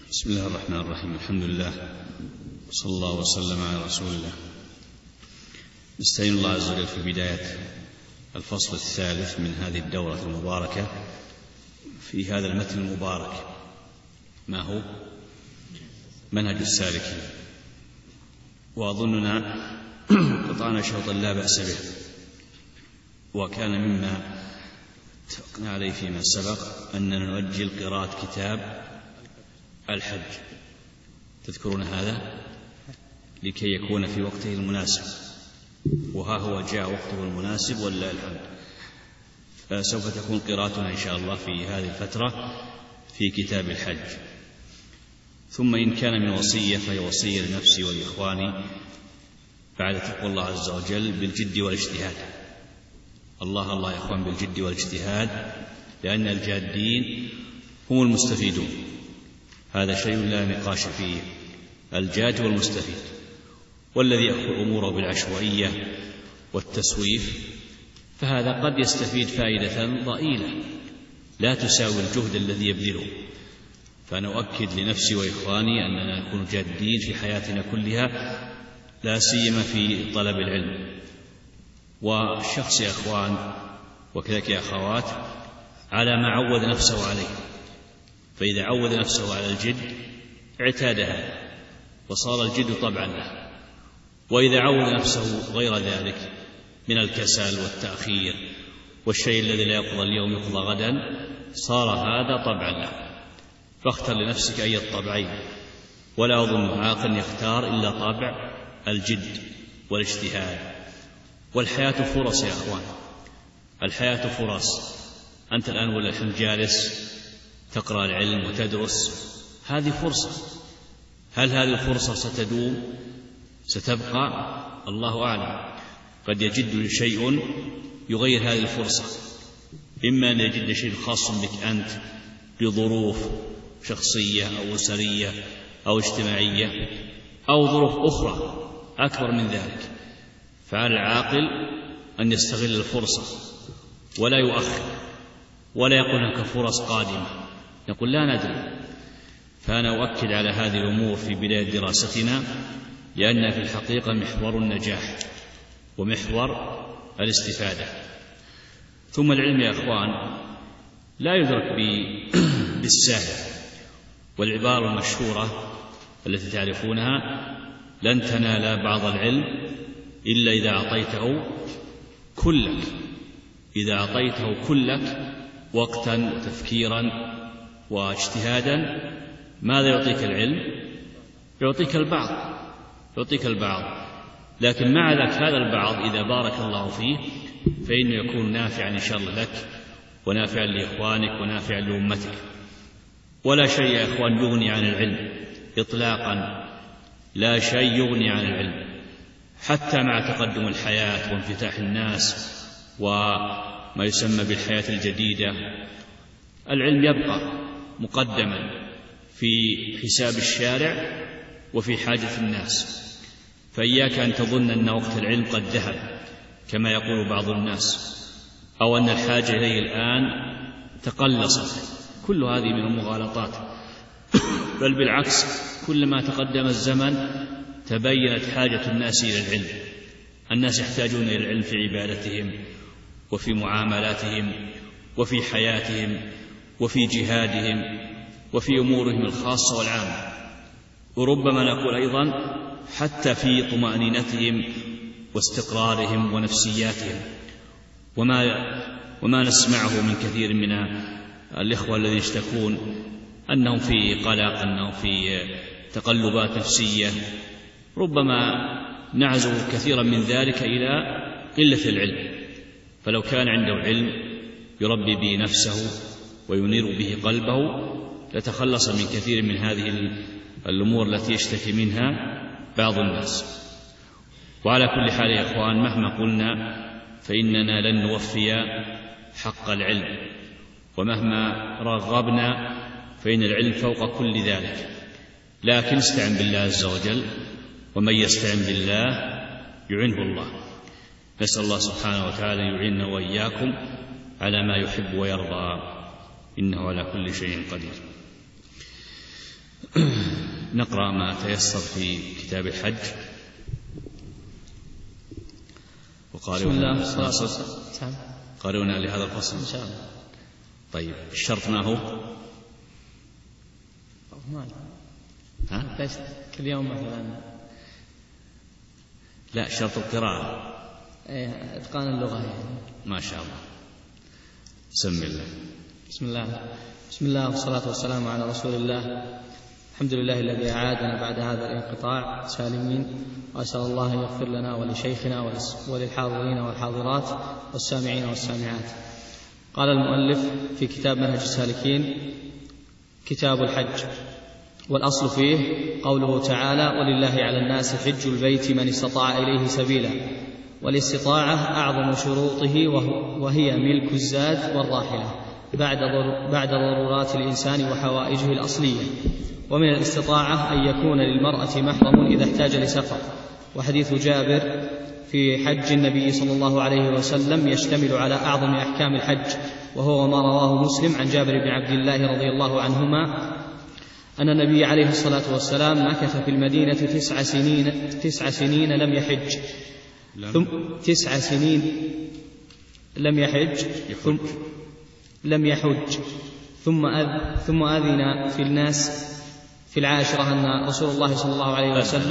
بسم الله الرحمن الرحيم. الحمد لله صلى الله وسلم على رسول الله. نستعين الله عز وجل في بداية الفصل الثالث من هذه الدورة المباركة في هذا المتن المبارك، ما هو منهج السالكين، وأظننا قطعنا شوطا لا بأس به، وكان مما اتفقنا عليه فيما سبق أننا نؤجل قراءة كتاب الحج، تذكرون هذا، لكي يكون في وقته المناسب، وها هو جاء وقته المناسب ولله الحمد. فسوف تكون قراءتنا إن شاء الله في هذه الفترة في كتاب الحج. ثم إن كان من وصية فهي وصية لنفسي ولإخواني بعد تقوى الله عز وجل بالجد والاجتهاد. الله يا إخوان بالجد والاجتهاد، لأن الجادين هم المستفيدون، هذا شيء لا نقاش فيه، الجاد والمستفيد. والذي يأخذ أموره بالعشوائية والتسويف فهذا قد يستفيد فائدة ضئيلة لا تساوي الجهد الذي يبذله. فأنا أؤكد لنفسي وإخواني أننا نكون جادين في حياتنا كلها، لا سيما في طلب العلم. والشخص يا إخوان وكذلك يا أخوات على ما عود نفسه عليه، فإذا عود نفسه على الجد اعتادها وصار الجد طبعا له، وإذا عود نفسه غير ذلك من الكسل والتأخير والشيء الذي لا يقضى اليوم يقضى غدا صار هذا طبعا له. فاختر لنفسك أي الطبعين، ولا أظن عاقل يختار إلا طبع الجد والاجتهاد. والحياة فرص يا أخوان، الحياة فرص. أنت الآن ولا الحين جالس تقرأ العلم وتدرس، هذه فرصة. هل هذه الفرصة ستدوم ستبقى؟ الله أعلم. قد يجد شيء يغير هذه الفرصة، إما أن يجد شيء خاص بك أنت بظروف شخصية أو أسرية أو اجتماعية، أو ظروف أخرى أكبر من ذلك. فعلى العاقل أن يستغل الفرصة ولا يؤخر، ولا يقول هناك فرص قادمة، يقول لا ندري. فأنا أؤكد على هذه الأمور في بداية دراستنا، لأنها في الحقيقة محور النجاح ومحور الاستفادة. ثم العلم يا أخوان لا يدرك بالسهل، والعبارة المشهورة التي تعرفونها: لن تنال بعض العلم إلا إذا أعطيته كلك. إذا أعطيته كلك وقتا وتفكيرا واجتهادا ماذا يعطيك العلم؟ يعطيك البعض، لكن مع ذلك هذا البعض إذا بارك الله فيه فإنه يكون نافعا إن شاء الله لك ونافعا لإخوانك ونافعا لأمتك. ولا شيء يا إخوان يغني عن العلم إطلاقا، لا شيء يغني عن العلم، حتى مع تقدم الحياة وانفتاح الناس وما يسمى بالحياة الجديدة. العلم يبقى مقدما في حساب الشارع وفي حاجة الناس. فإياك أن تظن أن وقت العلم قد ذهب كما يقول بعض الناس، أو أن الحاجة إليه الآن تقلصت. كل هذه من المغالطات، بل بالعكس، كلما تقدم الزمن تبينت حاجة الناس إلى العلم. الناس يحتاجون إلى العلم في عبادتهم وفي معاملاتهم وفي حياتهم وفي جهادهم وفي أمورهم الخاصة والعامة، وربما نقول أيضا حتى في طمأنينتهم واستقرارهم ونفسياتهم. وما نسمعه من كثير من الإخوة الذين يشتكون أنهم في قلق، أنهم في تقلبات نفسية، ربما نعزو كثيرا من ذلك إلى قلة العلم. فلو كان عنده علم يربي به نفسه وينير به قلبه لتخلص من كثير من هذه الأمور التي يشتكي منها بعض الناس. وعلى كل حال يا إخوان مهما قلنا فإننا لن نوفي حق العلم، ومهما رغبنا فإن العلم فوق كل ذلك. لكن استعن بالله عز وجل، ومن يستعن بالله يعنه الله. نسأل الله سبحانه وتعالى يعيننا وإياكم على ما يحب ويرضى، إنه على كل شيء قدير. نقرأ ما تيسر في كتاب الحج. قارئنا لهذا الفصل إن شاء الله. طيب الشرط ما هو؟ كل يوم مثلا. لا، شرط القراءة. إتقان اللغة يعني. ما شاء الله. بسم الله. بسم الله والصلاة والسلام على رسول الله. الحمد لله الذي أعادنا بعد هذا الانقطاع سالمين، وأسأل الله أن يغفر لنا ولشيخنا وللحاضرين والحاضرات والسامعين والسامعات. قال المؤلف في كتاب منهج السالكين: كتاب الحج. والأصل فيه قوله تعالى: ولله على الناس حج البيت من استطاع إليه سبيلا. والاستطاعة أعظم شروطه وهي ملك الزاد والراحلة بعد ضرورات الإنسان وحوائجه الأصلية. ومن الاستطاعة أن يكون للمرأة محرم إذا احتاج لسفر. وحديث جابر في حج النبي صلى الله عليه وسلم يشتمل على أعظم أحكام الحج، وهو ما رواه مسلم عن جابر بن عبد الله رضي الله عنهما أن النبي عليه الصلاة والسلام مكث في المدينة 9 سنين لم يحج، ثم 9 سنين لم يحج ثم أذن في الناس في العاشرة أن رسول الله صلى الله عليه وسلم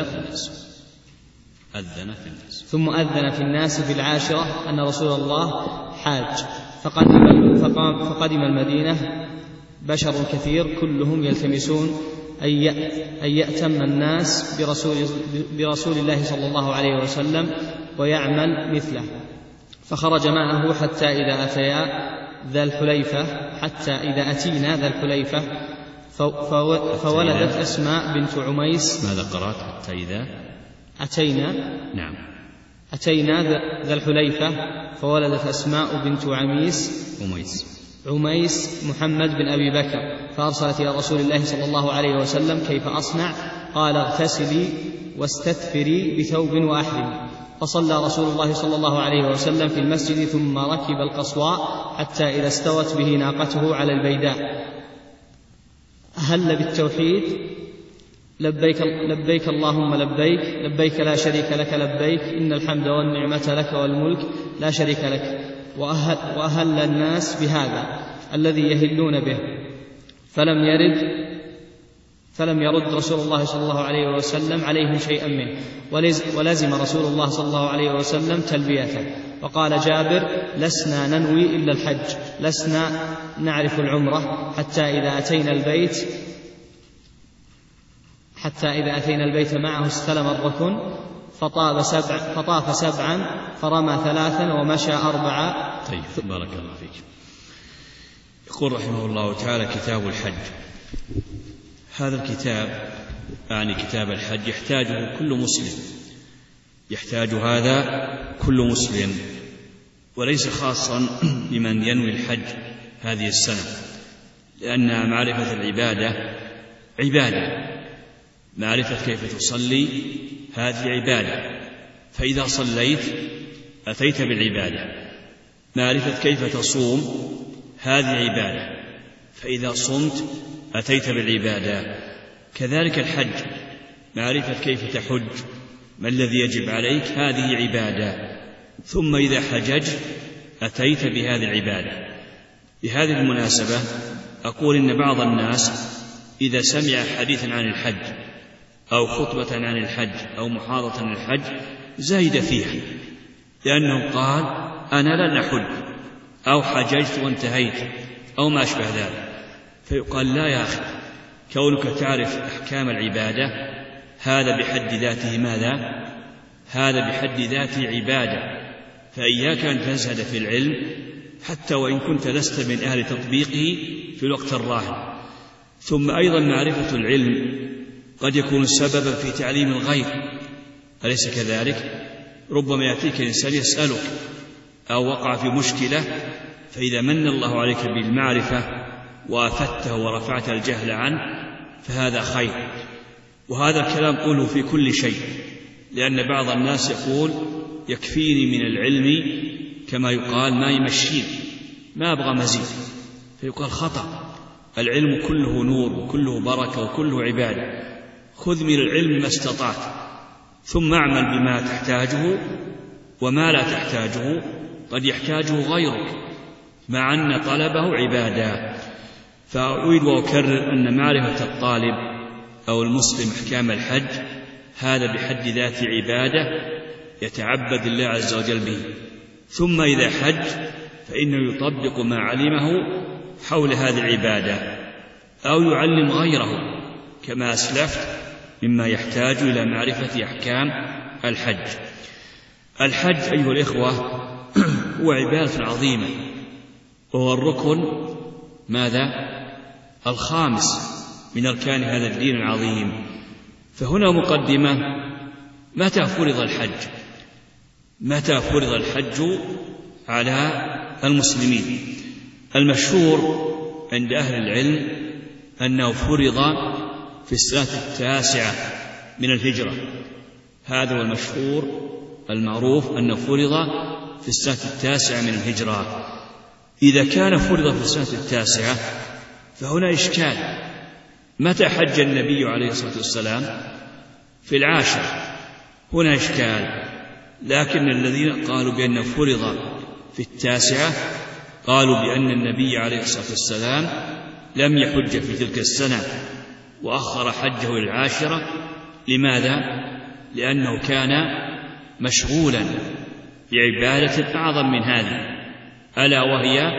ثم أذن في الناس في العاشرة أن رسول الله حاج، فقدم المدينة بشر كثير كلهم يلتمسون أن يأتم الناس برسول الله صلى الله عليه وسلم ويعمل مثله. فخرج معه حتى إذا أتينا ذا الحليفة فولدت أسماء بنت عميس. ماذا قرأت؟ حتى إذا أتينا. نعم. أتينا ذا الحليفة فولدت أسماء بنت عميس محمد بن أبي بكر، فأرسلت إلى رسول الله صلى الله عليه وسلم: كيف أصنع؟ قال: اغتسلي واستثفري بثوب وأحرمي. فصلى رسول الله صلى الله عليه وسلم في المسجد، ثم ركب القصواء حتى إذا استوت به ناقته على البيداء أهل بالتوحيد: لبيك اللهم لبيك لا شريك لك لبيك إن الحمد والنعمة لك والملك لا شريك لك. وأهل الناس بهذا الذي يهلون به، فلم يرد رسول الله صلى الله عليه وسلم عليهم شيئا منه، ولزم رسول الله صلى الله عليه وسلم تلبيته. وقال جابر: لسنا ننوي إلا الحج، لسنا نعرف العمرة حتى إذا أتينا البيت معه استلم الركن فطاف 7 فرمى 3 ومشى 4. طيب، بارك الله فيك. يقول رحمه الله تعالى: كتاب الحج. هذا الكتاب يعني كتاب الحج يحتاجه كل مسلم، يحتاج هذا كل مسلم، وليس خاصا بمن ينوي الحج هذه السنة، لأن معرفة العبادة عبادة. معرفة كيف تصلي هذه عبادة، فإذا صليت أتيت بالعبادة. معرفة كيف تصوم هذه عبادة، فإذا صمت أتيت بالعبادة. كذلك الحج، معرفة كيف تحج، ما الذي يجب عليك، هذه عبادة. ثم إذا حججت أتيت بهذه العبادة. بهذه المناسبة أقول إن بعض الناس إذا سمع حديثا عن الحج أو خطبة عن الحج أو محاضرة عن الحج زايد فيها، لأنه قال: أنا لن أحج، أو حججت وانتهيت، أو ما أشبه ذلك. فيقال: لا يا أخي، كونك تعرف أحكام العبادة هذا بحد ذاته ماذا؟ هذا بحد ذاته عبادة. فإياك أن تزهد في العلم حتى وإن كنت لست من أهل تطبيقه في الوقت الراهن. ثم أيضا معرفة العلم قد يكون سببا في تعليم الغير، أليس كذلك؟ ربما يأتيك إنسان يسألك أو وقع في مشكلة، فإذا من الله عليك بالمعرفة وأفدته ورفعت الجهل عنه فهذا خير. وهذا الكلام قوله في كل شيء، لأن بعض الناس يقول: يكفيني من العلم كما يقال ما يمشيني، ما أبغى مزيد. فيقال خطأ. العلم كله نور وكله بركة وكله عبادة، خذ من العلم ما استطعت، ثم اعمل بما تحتاجه، وما لا تحتاجه قد يحتاجه غيرك، مع أن طلبه عبادة. فأعيد وأكرر أن معرفة الطالب أو المسلم أحكام الحج هذا بحد ذات عبادة يتعبد الله عز وجل به، ثم إذا حج فإنه يطبق ما علمه حول هذه العبادة، أو يعلم غيره كما أسلفت مما يحتاج إلى معرفة أحكام الحج. الحج أيها الإخوة هو عبادة عظيمة، وهو الركن ماذا؟ الخامس من أركان هذا الدين العظيم. فهنا مقدمة: متى فرض الحج؟ متى فرض الحج على المسلمين؟ المشهور عند أهل العلم أنه فرض في السنة 9 من الهجرة. هذا هو المشهور المعروف أنه فرض في السنة 9 من الهجرة. إذا كان فرض في السنة 9 فهنا إشكال: متى حج النبي عليه الصلاة والسلام؟ في 10. هنا إشكال. لكن الذين قالوا بأنه فرض في 9 قالوا بأن النبي عليه الصلاة والسلام لم يحج في تلك السنة وأخر حجه إلى 10. لماذا؟ لأنه كان مشغولا بعبادة أعظم من هذه، ألا وهي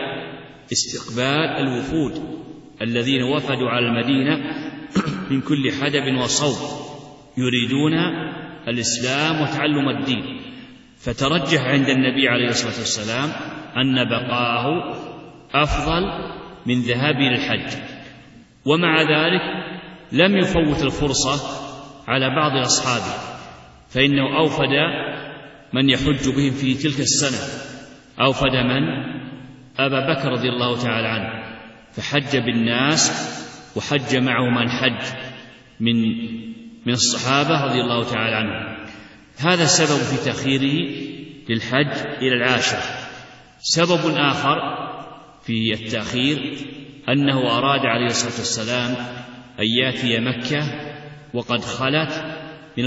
استقبال الوفود الذين وفدوا على المدينة من كل حدب وصوب يريدون الإسلام وتعلم الدين. فترجح عند النبي عليه الصلاة والسلام أن بقاءه أفضل من ذهابه للحج، ومع ذلك لم يفوت الفرصة على بعض أصحابه، فإنه أوفد من يحج بهم في تلك السنة. أوفد من؟ أبا بكر رضي الله تعالى عنه، فحج بالناس، وحج معه من حج من الصحابة رضي الله تعالى عنهم. هذا سبب في تأخيره للحج إلى 10. سبب آخر في التأخير أنه أراد عليه الصلاة والسلام أن يأتي مكة وقد خلت من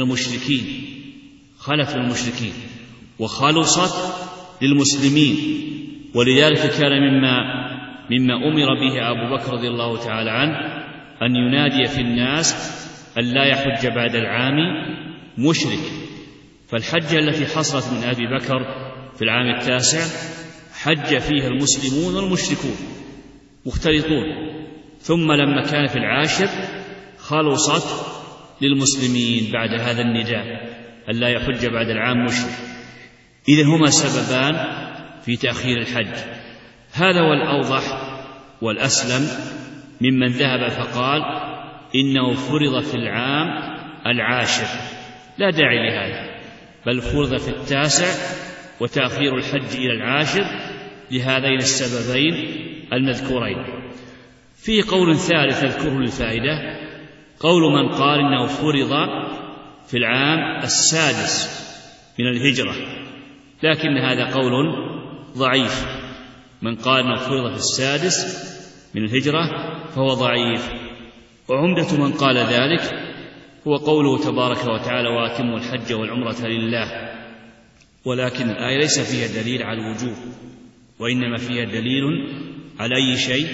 المشركين وخلصت للمسلمين، ولذلك كان مما أمر به أبو بكر رضي الله تعالى عنه أن ينادي في الناس أن لا يحج بعد العام مشرك. فالحجة التي حصلت من أبي بكر في العام 9 حج فيها المسلمون والمشركون مختلطون، ثم لما كان في 10 خلصت للمسلمين بعد هذا النداء أن لا يحج بعد العام مشرك. إذن هما سببان في تأخير الحج. هذا هو الأوضح والأسلم ممن ذهب فقال إنه فرض في العام 10، لا داعي لهذا، بل فرض في 9، وتأخير الحج إلى 10 لهذين السببين المذكورين. في قول ثالث أذكره للفائدة، قول من قال إنه فرض في العام 6 من الهجرة، لكن هذا قول ضعيف. من قال إنه فرض في 6 من الهجرة فهو ضعيف. وعمدة من قال ذلك هو قوله تبارك وتعالى: وأتموا الحج والعمرة لله. ولكن الآية ليس فيها دليل على الوجوب، وإنما فيها دليل على أي شيء؟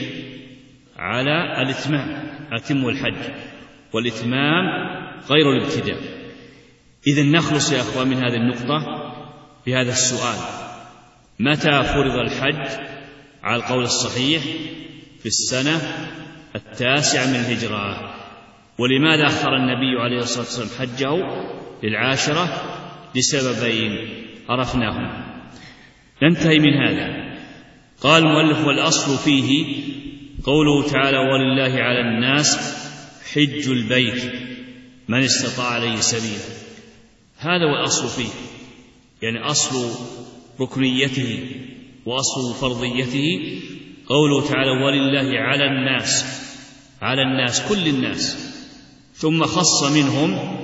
على الإتمام. أتموا الحج، والإتمام غير الابتداء. إذن نخلص يا أخوان من هذه النقطة بهذا السؤال: متى فرض الحج على القول الصحيح؟ في السنة 9 من الهجرة. ولماذا أخر النبي عليه الصلاة والسلام حجه لل10؟ لسببين عرفناهم. ننتهي من هذا. قال المؤلف: والأصل فيه قوله تعالى: ولله على الناس حج البيت من استطاع عليه سبيلا. هذا هو الأصل فيه، يعني أصل ركنيته وأصل فرضيته قوله تعالى: ولله على الناس كل الناس، ثم خص منهم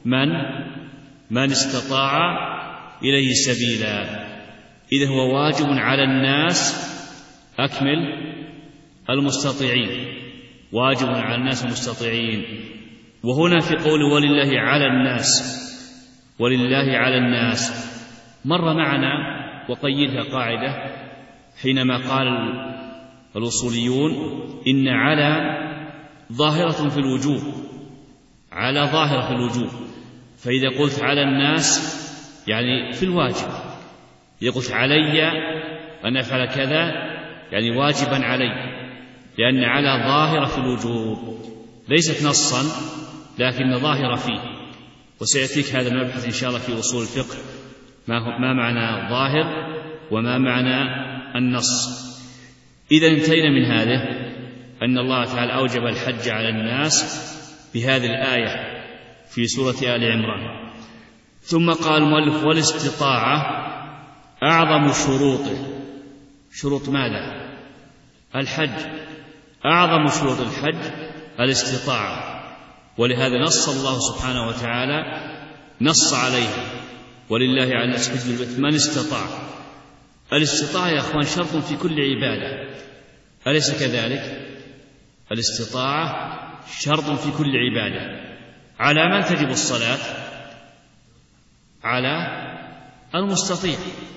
من استطاع إليه سبيلا. إذا هو واجب على الناس أكمل المستطيعين، واجب على الناس المستطيعين. وهنا في قول ولله على الناس، ولله على الناس مر معنا وقيدها قاعدة حينما قال الأصوليون إن على ظاهرة في الوجوب، على ظاهرة في الوجوب، فإذا قلت على الناس يعني في الواجب، إذا قلت علي أن أفعل كذا يعني واجبا علي، لأن على ظاهرة في الوجوب ليست نصا لكن ظاهرة فيه. وسيأتيك هذا المبحث إن شاء الله في أصول الفقه، ما معنى ظاهر وما معنى النص. إذا انتهينا من هذا أن الله تعالى أوجب الحج على الناس بهذه الآية في سورة آل عمران. ثم قال المؤلف والاستطاعة أعظم شروطه. شروط ماذا؟ الحج. أعظم شروط الحج الاستطاعة، ولهذا نص الله سبحانه وتعالى نص عليها ولله على الناس حج البيت من استطاع. الاستطاعة يا أخوان شرط في كل عبادة، أليس كذلك؟ الاستطاعة شرط في كل عبادة. على من تجب الصلاة؟ على المستطيع.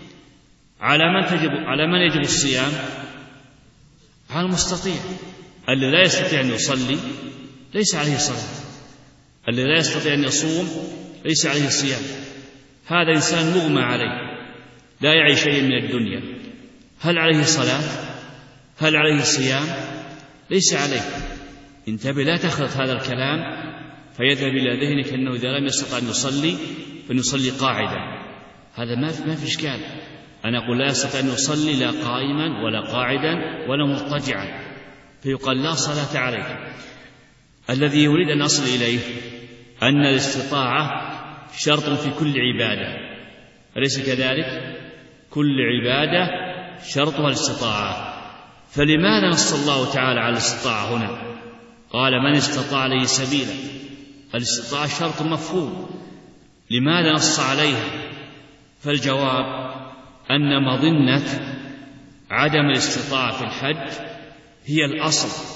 على من يجب الصيام؟ على المستطيع. الذي لا يستطيع أن يصلي ليس عليه صلاة، الذي لا يستطيع أن يصوم ليس عليه صيام. هذا إنسان مغمى عليه لا يعي شيئا من الدنيا، هل عليه صلاة؟ هل عليه صيام؟ ليس عليه. انتبه، لا تخلط هذا الكلام فيذهب إلى ذهنك أنه إذا لم يستطع أن يصلي فنصلي قاعدا. هذا ما في إشكال. أنا أقول لا يستطيع أن يصلي لا قائما ولا قاعدا ولا مضطجعا، فيقال لا صلاة عليك. الذي يريد أن أصل إليه أن الاستطاعة شرط في كل عبادة، أليس كذلك؟ كل عبادة شرطها الاستطاعة. فلماذا نص الله تعالى على الاستطاعة هنا؟ قال من استطاع إليه سبيلا. الاستطاعة شرط مفهوم، لماذا نص عليها؟ فالجواب أن مظنة عدم الاستطاعة في الحج هي الأصل.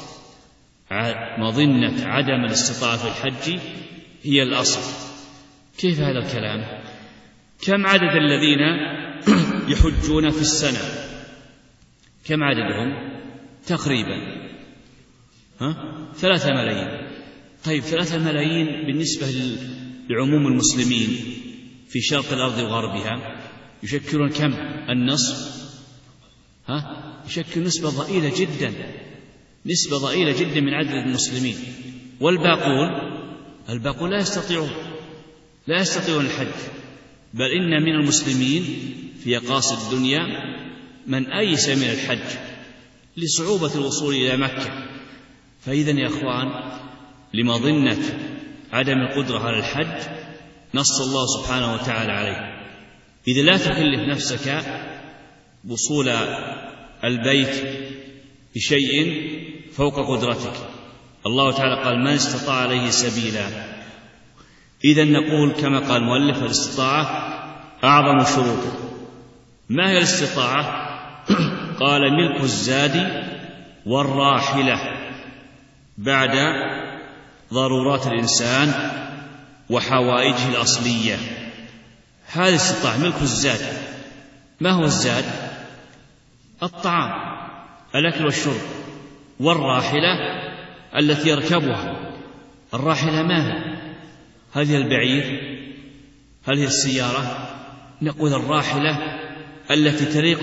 مظنة عدم الاستطاعة في الحج هي الأصل. كيف هذا الكلام؟ كم عدد الذين يحجون في السنة؟ كم عددهم تقريبا؟ 3 ملايين. طيب 3 ملايين بالنسبة لعموم المسلمين في شرق الأرض وغربها يشكلون كم؟ النصف. يشكل نسبة ضئيلة جدا، نسبة ضئيلة جدا من عدد المسلمين. والباقون لا يستطيعون الحج. بل إن من المسلمين في أقاصي الدنيا من أيس من الحج لصعوبة الوصول إلى مكة. فإذا يا أخوان لمظنة عدم القدرة على الحج نص الله سبحانه وتعالى عليه. إذا لا تكلف نفسك وصول البيت بشيء فوق قدرتك. الله تعالى قال من استطاع عليه سبيلا. إذا نقول كما قال المؤلف الاستطاعة أعظم شروطه. ما هي الاستطاعة؟ قال ملك الزاد والراحلة بعد ضرورات الإنسان وحوائجه الأصلية. هذه استطاعة ملك الزاد. ما هو الزاد؟ الطعام، الأكل والشرب. والراحلة التي يركبها. الراحلة ما هي؟ هل هي البعير؟ هل هي السيارة؟ نقول الراحلة التي تليق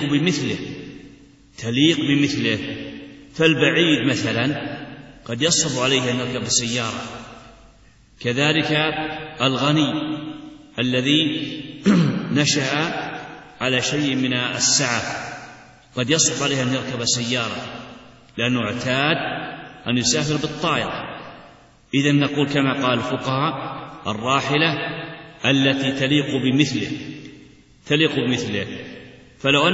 بمثله. فالبعيد مثلا قد يصعب عليه أن يركب السيارة. كذلك الغني الذي نشأ على شيء من السعة قد يصعب عليه أن يركب سيارة لأنه اعتاد أن يسافر بالطائرة. إذن نقول كما قال الفقهاء الراحلة التي تليق بمثله. فلو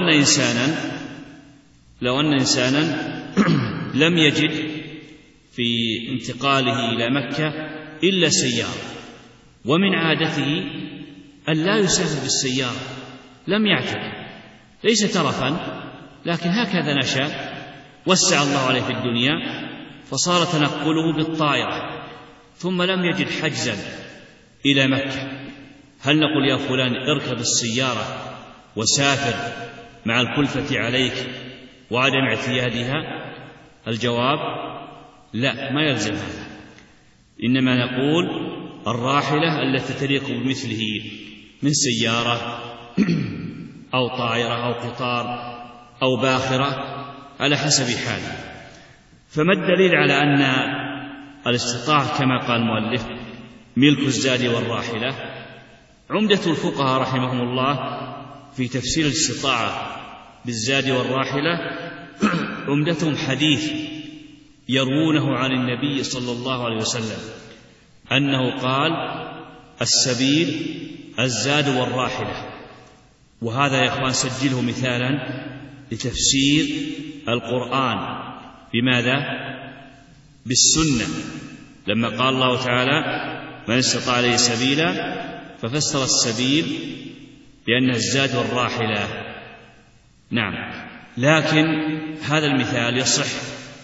أن إنسانا لم يجد في انتقاله إلى مكة إلا سيارة، ومن عادته أن لا يسافر بالسيارة، لم يعتد، ليس ترفا لكن هكذا نشأ، وسع الله عليه في الدنيا فصار تنقله بالطائرة ثم لم يجد حجزا إلى مكة، هل نقول يا فلان اركب السيارة وسافر مع الكلفة عليك وعدم اعتيادها؟ الجواب لا، ما يلزم هذا، إنما نقول الراحلة التي تليق بمثله من سيارة أو طائرة أو قطار أو باخرة على حسب حاله. فما الدليل على أن الاستطاعة كما قال المؤلف ملك الزاد والراحلة؟ عمدة الفقهاء رحمهم الله في تفسير الاستطاعة بالزاد والراحلة عمدتهم حديث يروونه عن النبي صلى الله عليه وسلم أنه قال: السبيل الزاد والراحلة. وهذا يا إخوان سجله مثالا لتفسير القرآن بماذا؟ بالسنة، لما قال الله تعالى: من استطاع إليه سبيلا، ففسر السبيل بأنه الزاد والراحلة. نعم، لكن هذا المثال يصح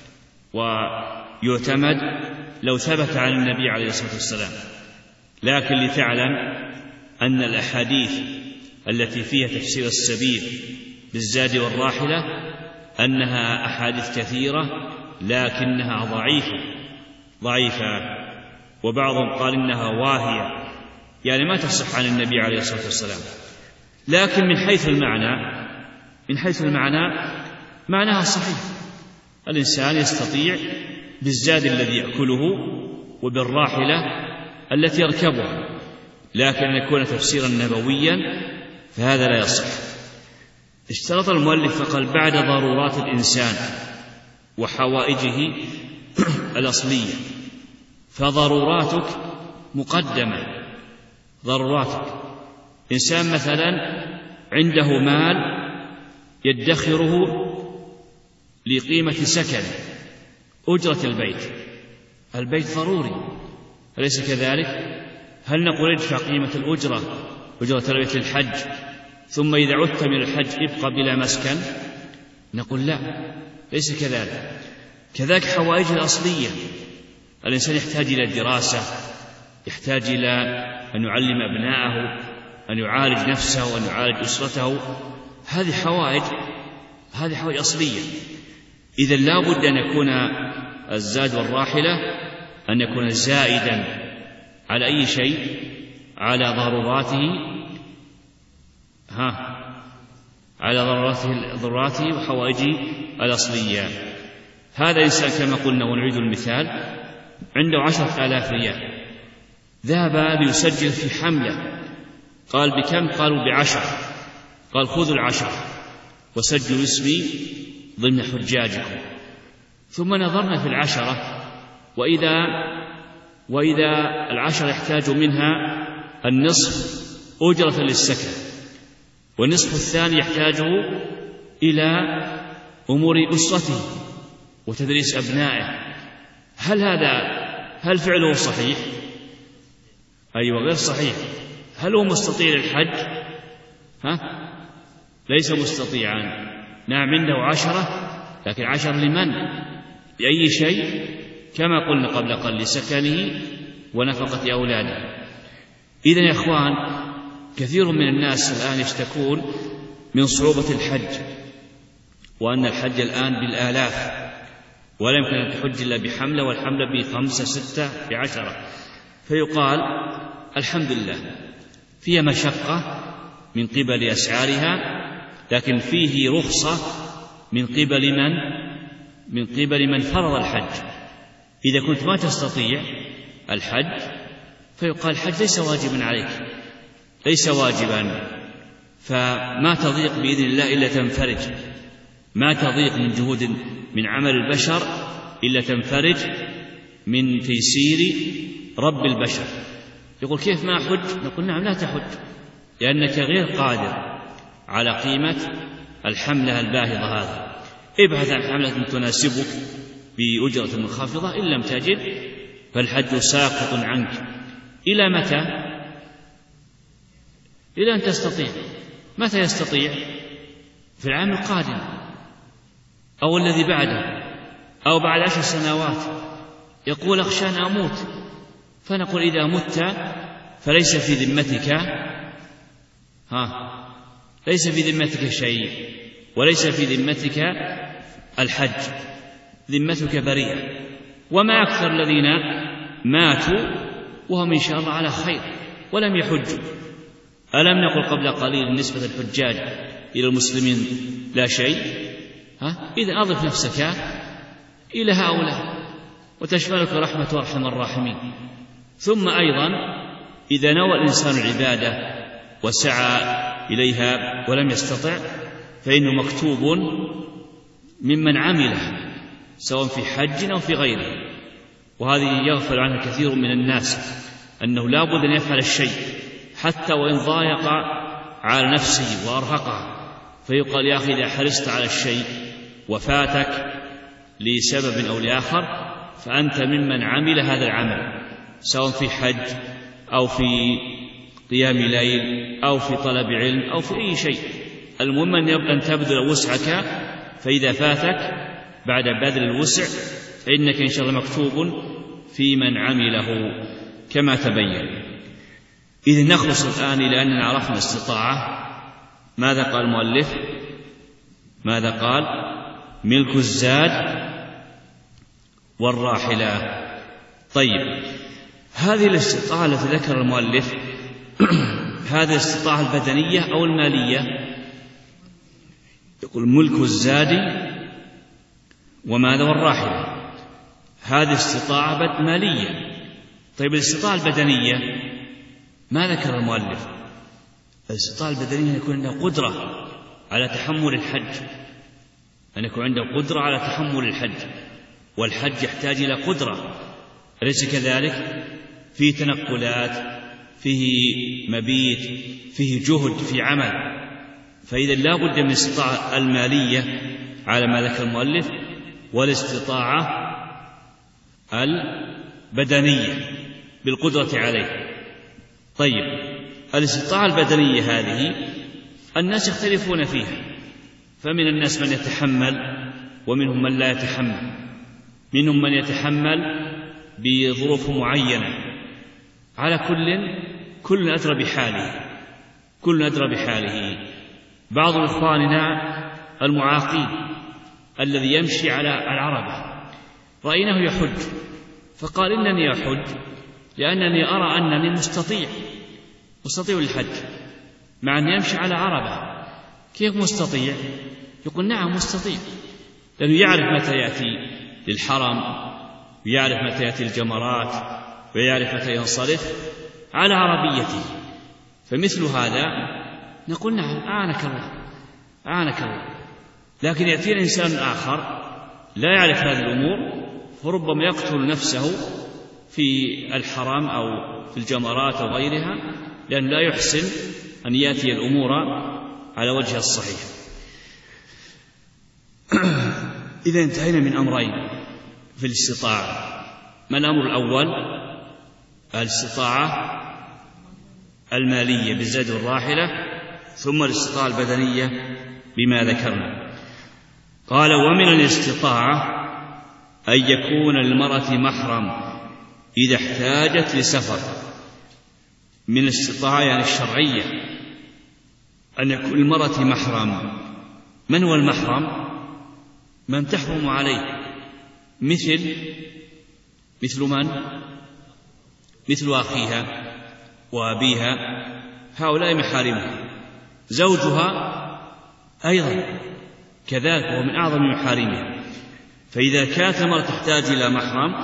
ويعتمد لو ثبت عن النبي عليه الصلاة والسلام، لكن لتعلم أن الأحاديث التي فيها تفسير السبيل بالزاد والراحلة أنها أحاديث كثيرة لكنها ضعيفة، وبعضهم قال إنها واهية، يعني ما تصح عن النبي عليه الصلاة والسلام. لكن من حيث المعنى معناها صحيح، الإنسان يستطيع بالزاد الذي يأكله وبالراحلة التي يركبها، لكن أن يكون تفسيرا نبويا فهذا لا يصح. اشترط المؤلف فقال: بعد ضرورات الإنسان وحوائجه الأصلية. فضروراتك مقدمة، ضروراتك. إنسان مثلا عنده مال يدخره لقيمة سكن أجرة البيت ضروري، أليس كذلك؟ هل نقول ادفع قيمة أجرة البيت للحج ثم إذا عدت من الحج ابقى بلا مسكن؟ نقول لا، ليس كذلك. كذلك حوائج الأصلية، الإنسان يحتاج إلى الدراسة، يحتاج إلى أن يعلم أبناءه، أن يعالج نفسه وأن يعالج أسرته، هذه حوائج أصلية. إذا لا بد أن يكون الزاد والراحلة أن يكون زائدا على أي شيء؟ على ضروراته وحوائجه الأصلية. هذا إنسان كما قلنا ونعيد المثال عنده 10,000 ريال، ذهب ليسجل في حملة، قال: بكم؟ قالوا ب10. قال: خذوا 10 وسجلوا اسمي ضمن حجاجكم. ثم نظرنا في 10، وإذا 10 يحتاج منها النصف أجرة للسكن، والنصف الثاني يحتاجه إلى أمور أسرته وتدريس أبنائه. هل فعله صحيح؟ أيوة، غير صحيح. هل هو مستطيع للحج؟ ليس مستطيعا. نعم، عنده 10، لكن 10 لمن؟ بأي شيء؟ كما قلنا قبل قليل: لسكنه ونفقة أولاده. إذن يا إخوان، كثير من الناس الآن يشتكون من صعوبة الحج، وأن الحج الآن بالآلاف، ولا يمكن أن تحج إلا بحملة، والحملة ب5 6 ب10. فيقال: الحمد لله، فيها مشقة من قبل أسعارها، لكن فيه رخصة من قبل من فرض الحج. إذا كنت ما تستطيع الحج فيقال: الحج ليس واجبا عليك، ليس واجبا، فما تضيق بإذن الله إلا تنفرج، ما تضيق من جهود من عمل البشر إلا تنفرج من تيسير رب البشر. يقول: كيف ما أحج؟ نقول: نعم، لا تحج، لأنك غير قادر على قيمة الحملة الباهظة هذا. ابحث عن حملة تناسبك بأجرة منخفضة، إن لم تجد فالحج ساقط عنك. إلى متى؟ إلى أن تستطيع. متى يستطيع؟ في العام القادم أو الذي بعده أو بعد 10 سنوات يقول أخشى أن أموت، فنقول إذا مت فليس في ذمتك ليس في ذمتك شيء، وليس في ذمتك الحج، ذمتك بريئة. وما أكثر الذين ماتوا وهم إن شاء الله على خير ولم يحجوا. ألم نقل قبل قليل نسبة الحجاج إلى المسلمين لا شيء؟ إذا أضف نفسك إلى هؤلاء وتشملك رحمة أرحم الراحمين. ثم أيضا إذا نوى الإنسان العبادة وسعى إليها ولم يستطع فإنه مكتوب ممن عمله سواء في حج أو في غيره. وهذه يغفل عنها كثير من الناس، أنه لا بد أن يفعل الشيء حتى وإن ضايق على نفسه وأرهقه، فيقال يا أخي إذا حرصت على الشيء وفاتك لسبب أو لآخر فأنت ممن عمل هذا العمل، سواء في حج أو في قيام ليل أو في طلب علم أو في أي شيء. المهم أن تبذل وسعك، فإذا فاتك بعد بذل الوسع فإنك إن شاء الله مكتوب في من عمله كما تبين. إذن نخلص الآن إلى أننا عرفنا الاستطاعة. ماذا قال المؤلف؟ ماذا قال؟ ملك الزاد والراحلة. طيب، هذه الاستطاعة التي ذكر المؤلف هذه الاستطاعة البدنية أو المالية؟ يقول ملك الزاد وماذا والراحلة، هذه استطاعة مالية. طيب الاستطاعة البدنية ما ذكر المؤلف؟ الاستطاعة البدنية يكون عنده قدرة على تحمل الحج، أن يكون عنده قدرة على تحمل الحج، والحج يحتاج إلى قدرة، أليس كذلك؟ فيه تنقلات، فيه مبيت، فيه جهد، في عمل. فإذا لا بد من الاستطاعة المالية على ما ذكر المؤلف، والاستطاعة البدنية بالقدرة عليه. طيب، الاستطاعة البدنية هذه الناس يختلفون فيها، فمن الناس من يتحمل ومنهم من لا يتحمل، منهم من يتحمل بظروف معينة. على كل أدرى بحاله، كل أدرى بحاله. بعض إخواننا المعاقين الذي يمشي على العربة رأيناه يحج، فقال إنني أحج لأنني أرى أنني مستطيع الحج، مع أن يمشي على عربة. كيف مستطيع؟ يقول نعم مستطيع، لأنه يعرف متى يأتي للحرم، ويعرف متى يأتي الجمرات، ويعرف متى ينصرف على عربيته. فمثل هذا نقول نعم أعانك الله. لكن يأتينا إنسان آخر لا يعرف هذه الأمور، فربما يقتل نفسه في الحرام أو في الجمرات أو غيرها، لأن لا يحسن أن يأتي الأمور على وجه الصحيح. إذا انتهينا من أمرين في الاستطاعة. ما الأمر الأول؟ الاستطاعة المالية بالزاد والراحلة، ثم الاستطاعة البدنية بما ذكرنا. قال ومن الاستطاعة أن يكون للمرأة محرم إذا احتاجت لسفر. من الاستطاعة يعني الشرعية أن يكون للمرأة محرم. من هو المحرم؟ من تحرم عليه، مثل من؟ مثل أخيها وأبيها، هؤلاء محارمها. زوجها أيضا كذلك وهو من أعظم محارمها. فإذا كانت المرأة تحتاج إلى محرم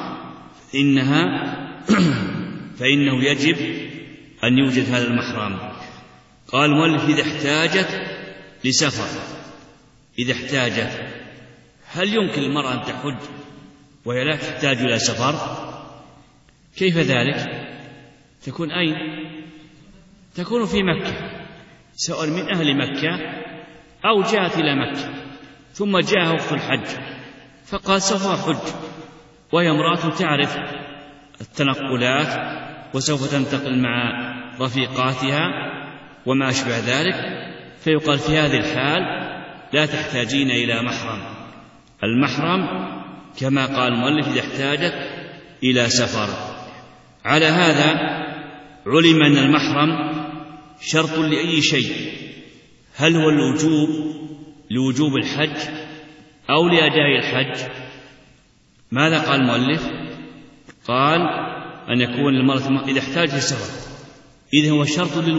فإنه يجب أن يوجد هذا المحرم. قال المؤلف إذا احتاجت لسفر. إذا احتاجت، هل يمكن المرأة أن تحج وهي لا تحتاج إلى سفر؟ كيف ذلك؟ تكون أين؟ تكون في مكة، سواء من أهل مكة أو جاءت إلى مكة ثم جاء وقت الحج فقال سوف أحج، وهي امرأة تعرف التنقلات وسوف تنتقل مع رفيقاتها وما أشبه ذلك، فيقال في هذه الحال لا تحتاجين إلى محرم. المحرم كما قال المؤلف إذا احتاجت إلى سفر. على هذا علم أن المحرم شرط لأي شيء، هل هو لوجوب الحج أو لأداء الحج؟ ماذا قال المؤلف؟ قال أن يكون المرأة إذا احتاجت للسفر، إذا هو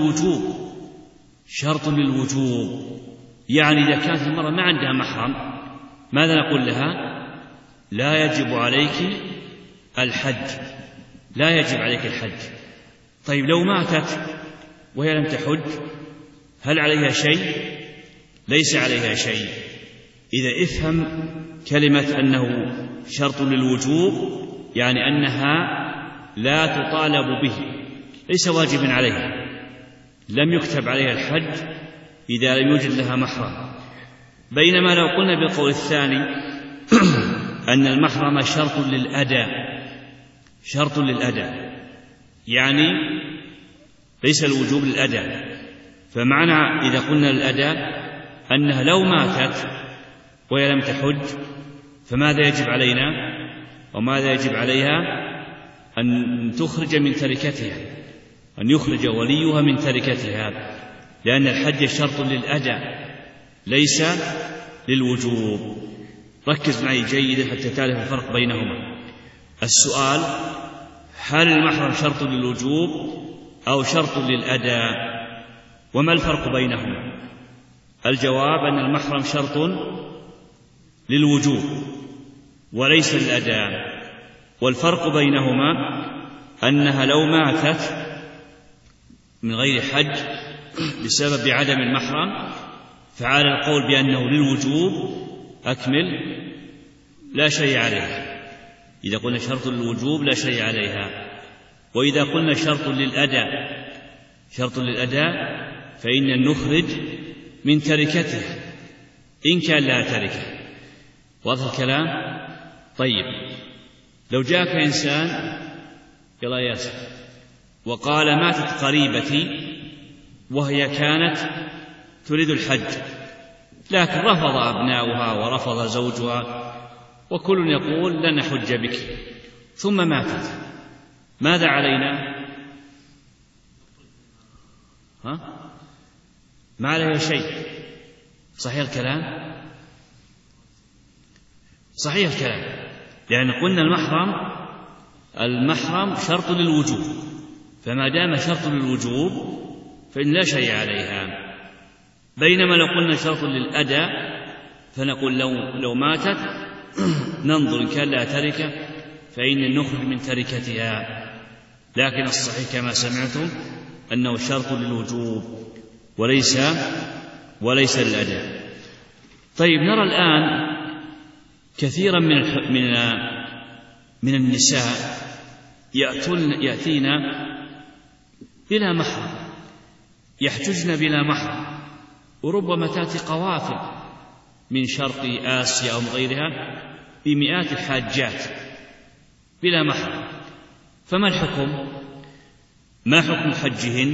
شرط للوجوب، يعني إذا كانت المرأة ما عندها محرم ماذا نقول لها؟ لا يجب عليك الحج. طيب لو ماتت وهي لم تحج هل عليها شيء؟ ليس عليها شيء. إذا افهم كلمة أنه شرط للوجوب يعني أنها لا تطالب به، ليس واجبا عليها، لم يكتب عليها الحج إذا لم يوجد لها محرم. بينما لو قلنا بالقول الثاني أن المحرم شرط للأداء يعني ليس الوجوب للأداء، فمعنى إذا قلنا للأداء أنها لو ماتت وهي لم تحج فماذا يجب علينا وماذا يجب عليها؟ أن تخرج من تركتها، أن يخرج وليها من تركتها، لأن الحج شرط للأداء ليس للوجوب. ركز معي جيدا حتى تعرف الفرق بينهما. السؤال: هل المحرم شرط للوجوب أو شرط للأداء؟ وما الفرق بينهما؟ الجواب أن المحرم شرط للوجوب وليس للأداء، والفرق بينهما أنها لو ماتت من غير حج بسبب عدم المحرم فعلى القول بأنه للوجوب أكمل لا شيء عليها. إذا قلنا شرط للوجوب لا شيء عليها. وإذا قلنا شرط للأداء فإن نخرج من تركته إن كان لها تركة. واضح الكلام؟ طيب لو جاءك إنسان يلا ياسر وقال ماتت قريبتي وهي كانت تريد الحج، لكن رفض أبناؤها ورفض زوجها وكل يقول لن نحج بك، ثم ماتت، ماذا علينا؟ ما عليها شيء. صحيح الكلام؟ صحيح الكلام، لأن قلنا المحرم شرط للوجوب، فما دام شرط للوجوب فإن لا شيء عليها. بينما لو قلنا شرط للأداء فنقول لو ماتت ننظر إن كان لها تركة فإن نخرج من تركتها، لكن الصحيح كما سمعتم أنه شرط للوجوب وليس للأداء. طيب نرى الآن كثيرا من النساء يأتينا بلا محرم، يحججن بلا محرم، وربما تأتي قوافل من شرق آسيا أو من غيرها بمئات الحاجات بلا محرم، فما الحكم؟ ما حكم حجهن؟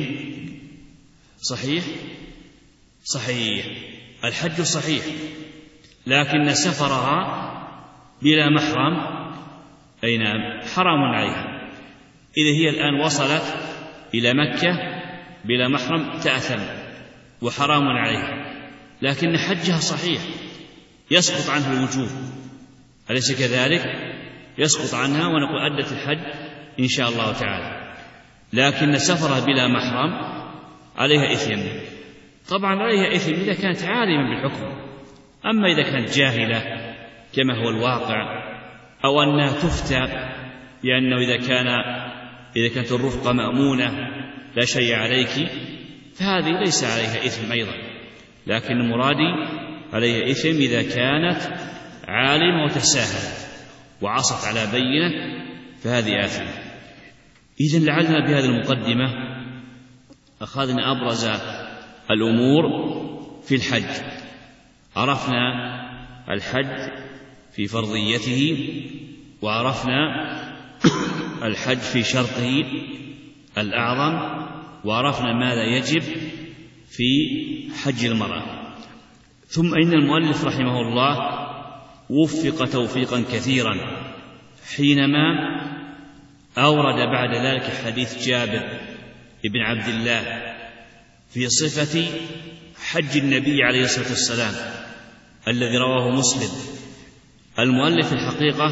صحيح الحج صحيح، لكن سفرها بلا محرم أي نعم حرام عليها. إذا هي الآن وصلت إلى مكة بلا محرم تأثم وحرام عليها، لكن حجها صحيح يسقط عنها الوجوب، أليس كذلك؟ يسقط عنها ونقول أدت الحج إن شاء الله تعالى، لكن سفرها بلا محرم عليها إثم. طبعا عليها إثم إذا كانت عالمة بالحكم، أما إذا كانت جاهلة كما هو الواقع، أو أنها تفتى بأنه إذا كانت الرفقة مأمونة لا شيء عليك، فهذه ليس عليها إثم أيضا، لكن مرادي عليها إثم إذا كانت عالمة وتساهلت وعصت على بينة فهذه آثمة. إذن لعلنا بهذه المقدمة أخذنا أبرز الأمور في الحج، عرفنا الحج في فرضيته، وعرفنا الحج في شرطه الأعظم، وعرفنا ماذا يجب في حج المرأة. ثم إن المؤلف رحمه الله وفق توفيقا كثيرا حينما أورد بعد ذلك حديث جابر بن عبد الله في صفة حج النبي عليه الصلاة والسلام الذي رواه مسلم. المؤلف الحقيقة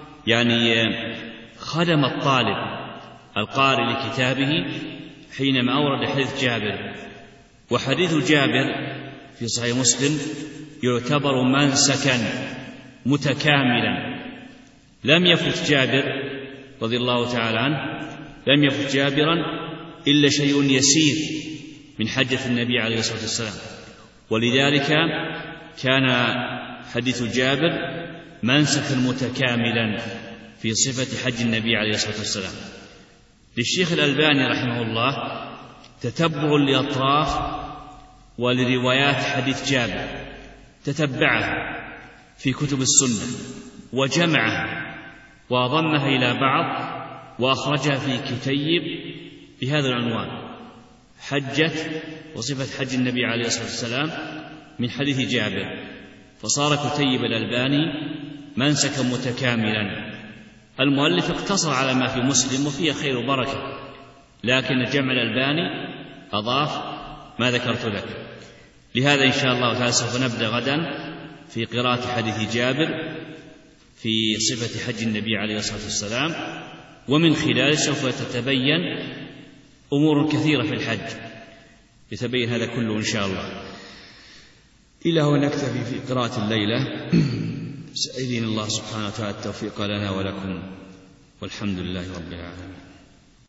خدم الطالب القارئ لكتابه حينما أورد حديث جابر. وحديث جابر في صحيح مسلم يعتبر منسكا متكاملا. لم يفت جابر رضي الله تعالى عنه لم يفت جابرا إلا شيء يسير من حجة النبي عليه الصلاة والسلام، ولذلك كان حديث جابر منسكا متكاملا في صفة حج النبي عليه الصلاة والسلام. للشيخ الألباني رحمه الله تتبع لأطراف ولروايات حديث جابر، تتبعها في كتب السنة وجمعها وضمها إلى بعض وأخرجها في كتيب بهذا العنوان: حجة وصفة حج النبي عليه الصلاة والسلام من حديث جابر. فصار كتيب الألباني منسكا متكاملا. المؤلف اقتصر على ما في مسلم وفيه خير وبركة، لكن جمع الألباني أضاف ما ذكرت لك. لهذا إن شاء الله تعالى سوف نبدأ غدا في قراءة حديث جابر في صفة حج النبي عليه الصلاة والسلام، ومن خلاله سوف تتبين أمور كثيرة في الحج، يتبين هذا كله إن شاء الله. إلى هنا نكتفي في قراءة الليلة، سائلين الله سبحانه وتعالى التوفيق لنا ولكم، والحمد لله رب العالمين.